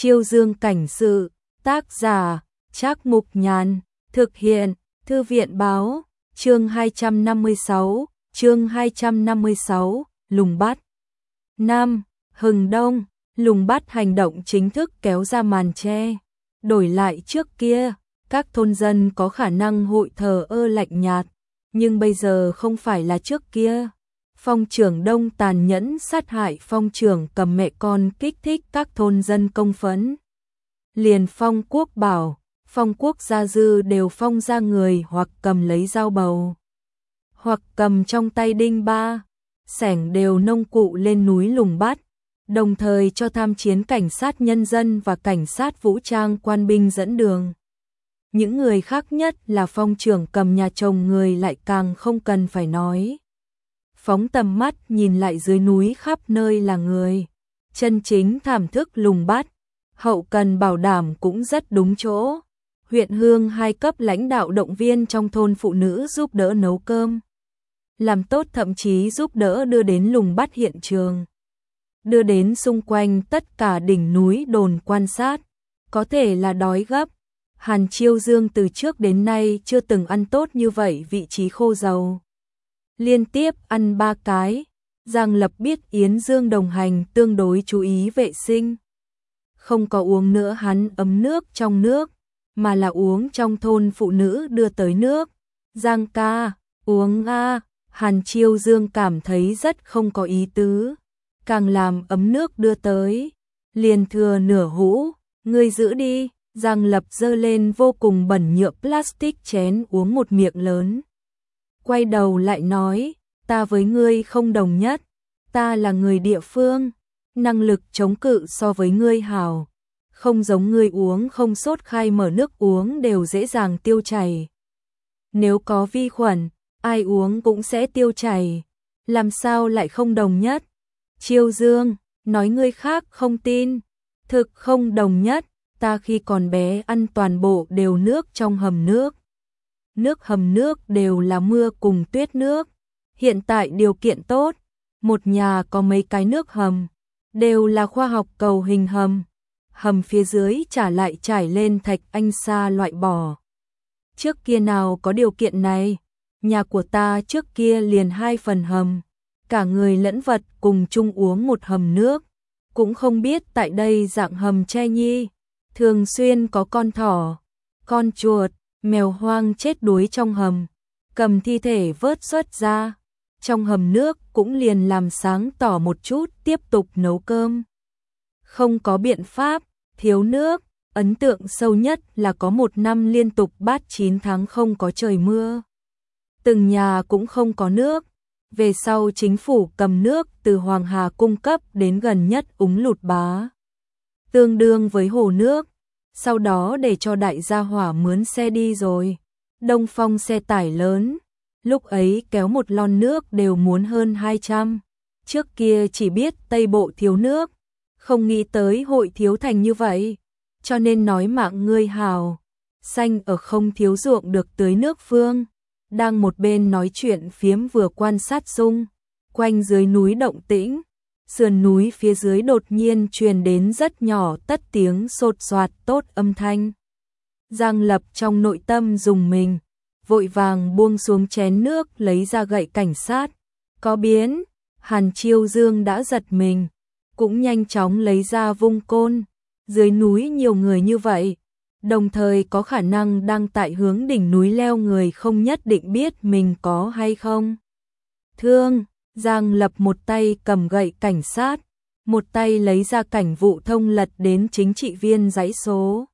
Chiêu Dương cảnh sự, tác giả, Trác Mục Nhàn, thực hiện, Thư viện báo, chương 256, Lùng Bắt. Nam, Hừng Đông, Lùng Bắt hành động chính thức kéo ra màn che. Đổi lại trước kia, các thôn dân có khả năng hội thờ ơ lạnh nhạt, nhưng bây giờ không phải là trước kia. Phong trưởng Đông tàn nhẫn sát hại phong trưởng cầm mẹ con, kích thích các thôn dân công phẫn. Liền Phong Quốc Bảo, Phong Quốc Gia Dư đều phong ra người hoặc cầm lấy dao bầu, hoặc cầm trong tay đinh ba, xẻng đều nông cụ lên núi Lùng Bắt, đồng thời cho tham chiến cảnh sát nhân dân và cảnh sát vũ trang quan binh dẫn đường. Những người khác nhất là phong trưởng cầm nhà chồng người lại càng không cần phải nói. Phóng tầm mắt nhìn lại dưới núi khắp nơi là người. Chân chính thảm thức Lùng Bắt, hậu cần bảo đảm cũng rất đúng chỗ. Huyện Hương 2 cấp lãnh đạo động viên trong thôn phụ nữ giúp đỡ nấu cơm. Làm tốt thậm chí giúp đỡ đưa đến Lùng Bắt hiện trường. Đưa đến xung quanh tất cả đỉnh núi đồn quan sát. Có thể là đói gấp. Hàn Chiêu Dương từ trước đến nay chưa từng ăn tốt như vậy vị trí khô dầu. Liên tiếp ăn 3 cái, Giang Lập biết Yến Dương đồng hành tương đối chú ý vệ sinh. Không có uống nữa hắn ấm nước trong nước, mà là uống trong thôn phụ nữ đưa tới nước. Giang ca, uống a. Hàn Chiêu Dương cảm thấy rất không có ý tứ, càng làm ấm nước đưa tới, liền thừa nửa hũ, ngươi giữ đi. Giang Lập giơ lên vô cùng bẩn nhựa plastic chén uống một miệng lớn. Quay đầu lại nói, ta với ngươi không đồng nhất, ta là người địa phương, năng lực chống cự so với ngươi hảo, không giống ngươi uống không sốt khai mở nước uống đều dễ dàng tiêu chảy. Nếu có vi khuẩn, ai uống cũng sẽ tiêu chảy, làm sao lại không đồng nhất? Chiêu Dương, nói ngươi khác không tin, thực không đồng nhất, ta khi còn bé ăn toàn bộ đều nước trong hầm nước. Nước hầm nước đều là mưa cùng tuyết nước. Hiện tại điều kiện tốt, một nhà có mấy cái nước hầm, đều là khoa học cầu hình hầm. Hầm phía dưới trả lại trải lên thạch anh sa loại bỏ. Trước kia nào có điều kiện này, nhà của ta trước kia liền 2 phần hầm, cả người lẫn vật cùng chung uống một hầm nước. Cũng không biết tại đây dạng hầm tre nhi, thường xuyên có con thỏ, con chuột, mèo hoang chết đuối trong hầm, cầm thi thể vớt xuất ra, trong hầm nước cũng liền làm sáng tỏ một chút tiếp tục nấu cơm. Không có biện pháp, thiếu nước, ấn tượng sâu nhất là có 1 năm liên tục bát 9 tháng không có trời mưa. Từng nhà cũng không có nước, về sau chính phủ cầm nước từ Hoàng Hà cung cấp đến gần nhất úng Lụt Bá, tương đương với hồ nước. Sau đó để cho đại gia hỏa mướn xe đi rồi. Đông Phong xe tải lớn, lúc ấy kéo một lon nước đều muốn hơn 200. Trước kia chỉ biết Tây Bộ thiếu nước, không nghĩ tới hội thiếu thành như vậy. Cho nên nói mạng ngươi hào, xanh ở không thiếu ruộng được tưới nước phương. Đang một bên nói chuyện phiếm vừa quan sát xung quanh dưới núi động tĩnh. Sườn núi phía dưới đột nhiên truyền đến rất nhỏ tất tiếng sột soạt tốt âm thanh. Giang Lập trong nội tâm rùng mình, vội vàng buông xuống chén nước lấy ra gậy cảnh sát. Có biến, Hàn Chiêu Dương đã giật mình, cũng nhanh chóng lấy ra vung côn. Dưới núi nhiều người như vậy, đồng thời có khả năng đang tại hướng đỉnh núi leo người không nhất định biết mình có hay không. Thương. Giang Lập một tay cầm gậy cảnh sát, một tay lấy ra cảnh vụ thông lật đến chính trị viên dãy số.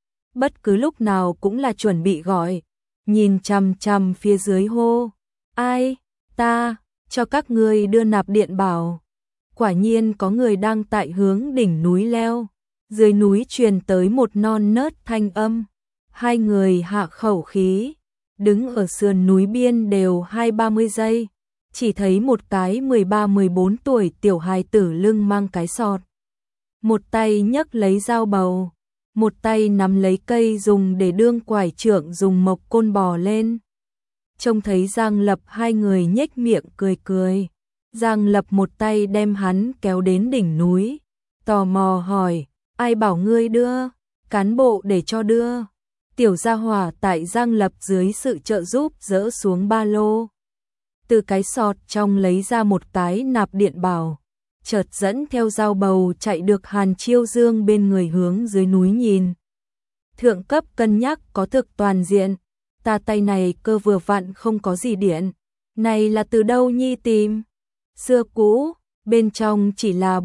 Bất cứ lúc nào cũng là chuẩn bị gọi, nhìn chằm chằm phía dưới hô. Ai? Ta, cho các ngươi đưa nạp điện bảo. Quả nhiên có người đang tại hướng đỉnh núi leo. Dưới núi truyền tới một non nớt thanh âm. 2 người hạ khẩu khí, đứng ở sườn núi biên đều 20-30 giây. Chỉ thấy một cái 13-14 tuổi tiểu hài tử lưng mang cái sọt. Một tay nhấc lấy dao bầu, một tay nắm lấy cây dùng để đương quải trượng dùng mộc côn bò lên. Trông thấy Giang Lập 2 người nhếch miệng cười cười. Giang Lập một tay đem hắn kéo đến đỉnh núi, tò mò hỏi, Ai bảo ngươi đưa, cán bộ để cho đưa. Tiểu gia hỏa tại Giang Lập dưới sự trợ giúp dỡ xuống ba lô. Từ cái sọt trong lấy ra một cái nạp điện bảo, chợt dẫn theo dao bầu chạy được Hàn Chiêu Dương bên người hướng dưới núi nhìn. Thượng cấp cân nhắc có thực toàn diện, ta tay này cơ vừa vặn không có gì điện. Này là từ đâu nhi tìm? Xưa cũ, bên trong chỉ là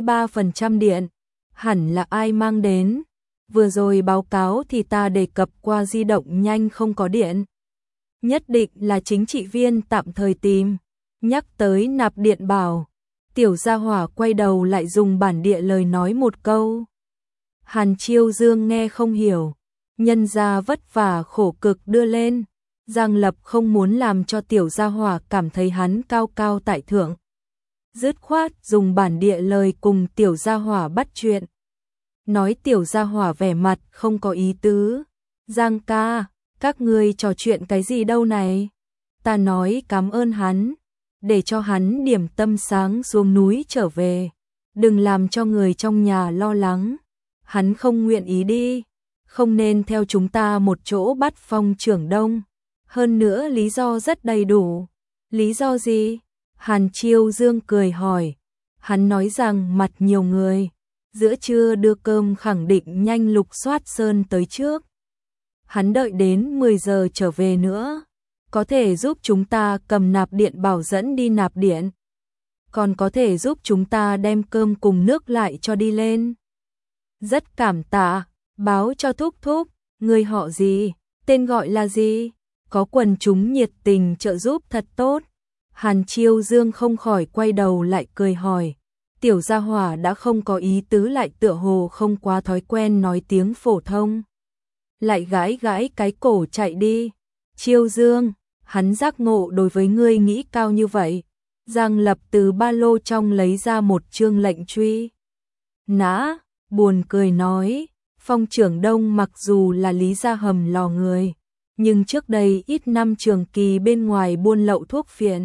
43% điện. Hẳn là ai mang đến? Vừa rồi báo cáo thì ta đề cập qua di động nhanh không có điện. Nhất định là chính trị viên tạm thời tìm. Nhắc tới nạp điện bảo, tiểu gia hỏa quay đầu lại dùng bản địa lời nói một câu. Hàn Chiêu Dương nghe không hiểu, nhân gia vất vả khổ cực đưa lên. Giang Lập không muốn làm cho tiểu gia hỏa cảm thấy hắn cao cao tại thượng. Dứt khoát dùng bản địa lời cùng tiểu gia hỏa bắt chuyện. Nói tiểu gia hỏa vẻ mặt không có ý tứ. Giang ca, các ngươi trò chuyện cái gì đâu này? Ta nói cảm ơn hắn, để cho hắn điểm tâm sáng xuống núi trở về. Đừng làm cho người trong nhà lo lắng. Hắn không nguyện ý đi, không nên theo chúng ta một chỗ bắt Phong trưởng đông. Hơn nữa lý do rất đầy đủ. Lý do gì? Hàn Chiêu Dương cười hỏi. Hắn nói rằng mặt nhiều người, giữa trưa đưa cơm khẳng định nhanh lục soát sơn tới trước. Hắn đợi đến 10 giờ trở về nữa, có thể giúp chúng ta cầm nạp điện bảo dẫn đi nạp điện. Còn có thể giúp chúng ta đem cơm cùng nước lại cho đi lên. Rất cảm tạ, báo cho thúc thúc, người họ gì, tên gọi là gì? Có quần chúng nhiệt tình trợ giúp thật tốt. Hàn Chiêu Dương không khỏi quay đầu lại cười hỏi. Tiểu gia hỏa đã không có ý tứ lại tựa hồ không quá thói quen nói tiếng phổ thông. Lại gãi gãi cái cổ chạy đi. Chiêu Dương, hắn giác ngộ đối với ngươi nghĩ cao như vậy. Giang Lập từ ba lô trong lấy ra một chương lệnh truy nã, buồn cười nói. Phong trưởng đông mặc dù là lý gia hầm lò người, nhưng trước đây ít năm trường kỳ bên ngoài buôn lậu thuốc phiện.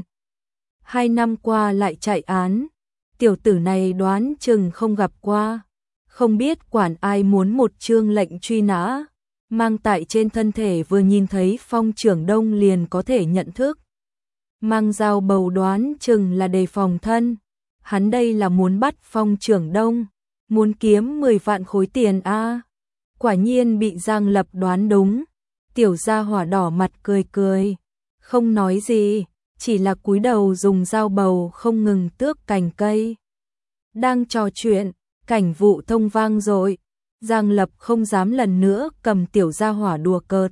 2 năm qua lại chạy án, tiểu tử này đoán chừng không gặp qua, không biết quản ai muốn một chương lệnh truy nã, mang tại trên thân thể vừa nhìn thấy Phong trưởng đông liền có thể nhận thức. Mang dao bầu đoán chừng là đề phòng thân, hắn đây là muốn bắt Phong trưởng đông, muốn kiếm 10 vạn khối tiền a. Quả nhiên bị Giang Lập đoán đúng. Tiểu gia hỏa đỏ mặt cười cười, không nói gì, chỉ là cúi đầu dùng dao bầu không ngừng tước cành cây. Đang trò chuyện, cảnh vụ thông vang rồi, Giang Lập không dám lần nữa cầm tiểu gia hỏa đùa cợt.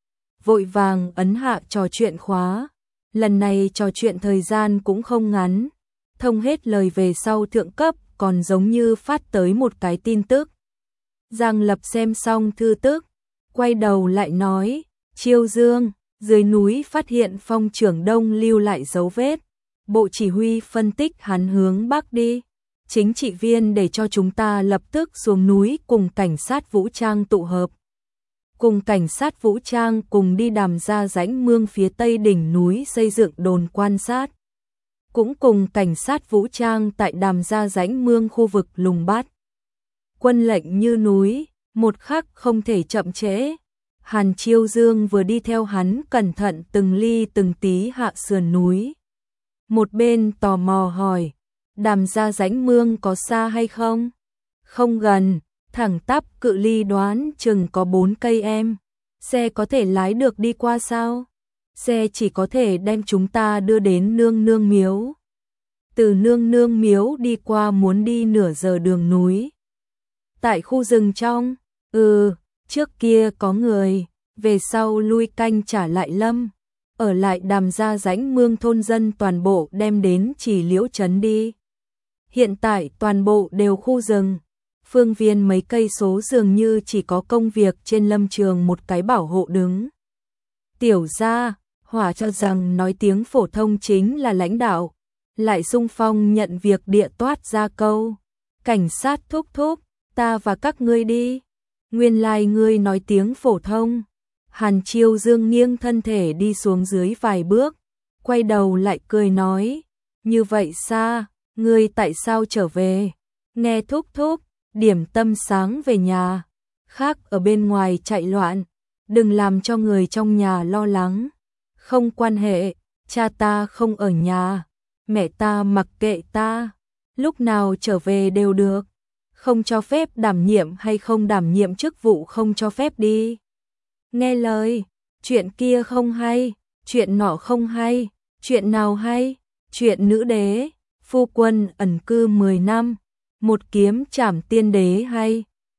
Vội vàng ấn hạ trò chuyện khóa, lần này trò chuyện thời gian cũng không ngắn, thông hết lời về sau thượng cấp còn giống như phát tới một cái tin tức. Giang Lập xem xong thư tức, quay đầu lại nói, Chiêu Dương, dưới núi phát hiện Phong trưởng đông lưu lại dấu vết, bộ chỉ huy phân tích hắn hướng bắc đi, chính trị viên để cho chúng ta lập tức xuống núi cùng cảnh sát vũ trang tụ hợp. Cùng cảnh sát vũ trang cùng đi Đàm Gia rãnh mương phía tây đỉnh núi xây dựng đồn quan sát. Cũng cùng cảnh sát vũ trang tại Đàm Gia rãnh mương khu vực lùng bắt. Quân lệnh như núi, một khắc không thể chậm trễ. Hàn Chiêu Dương vừa đi theo hắn cẩn thận từng ly từng tí hạ sườn núi. Một bên tò mò hỏi, Đàm Gia rãnh mương có xa hay không? Không gần, thẳng tắp cự ly đoán chừng có 4 cây em. Xe có thể lái được đi qua sao? Xe chỉ có thể đem chúng ta đưa đến Nương Nương Miếu. Từ Nương Nương Miếu đi qua muốn đi nửa giờ đường núi. Tại khu rừng trong, trước kia có người, về sau lui canh trả lại lâm, ở lại Đàm Gia rãnh mương thôn dân toàn bộ đem đến Chỉ Liễu trấn đi. Hiện tại toàn bộ đều khu rừng, phương viên mấy cây số dường như chỉ có công việc trên lâm trường một cái bảo hộ đứng. Tiểu gia hỏa cho rằng nói tiếng phổ thông chính là lãnh đạo, lại xung phong nhận việc địa toát ra câu, cảnh sát thúc thúc, ta và các ngươi đi. Nguyên lai ngươi nói tiếng phổ thông. Hàn Chiêu Dương nghiêng thân thể đi xuống dưới vài bước, quay đầu lại cười nói, như vậy xa, ngươi tại sao trở về? Nghe thúc thúc, điểm tâm sáng về nhà, khác ở bên ngoài chạy loạn, đừng làm cho người trong nhà lo lắng. Không quan hệ, cha ta không ở nhà, mẹ ta mặc kệ ta, lúc nào trở về đều được. Không cho phép đảm nhiệm hay không đảm nhiệm chức vụ không cho phép đi. Nghe lời, chuyện kia không hay, chuyện nọ không hay, chuyện nào hay, chuyện nữ đế, phu quân ẩn cư 10 năm, một kiếm trảm tiên đế hay.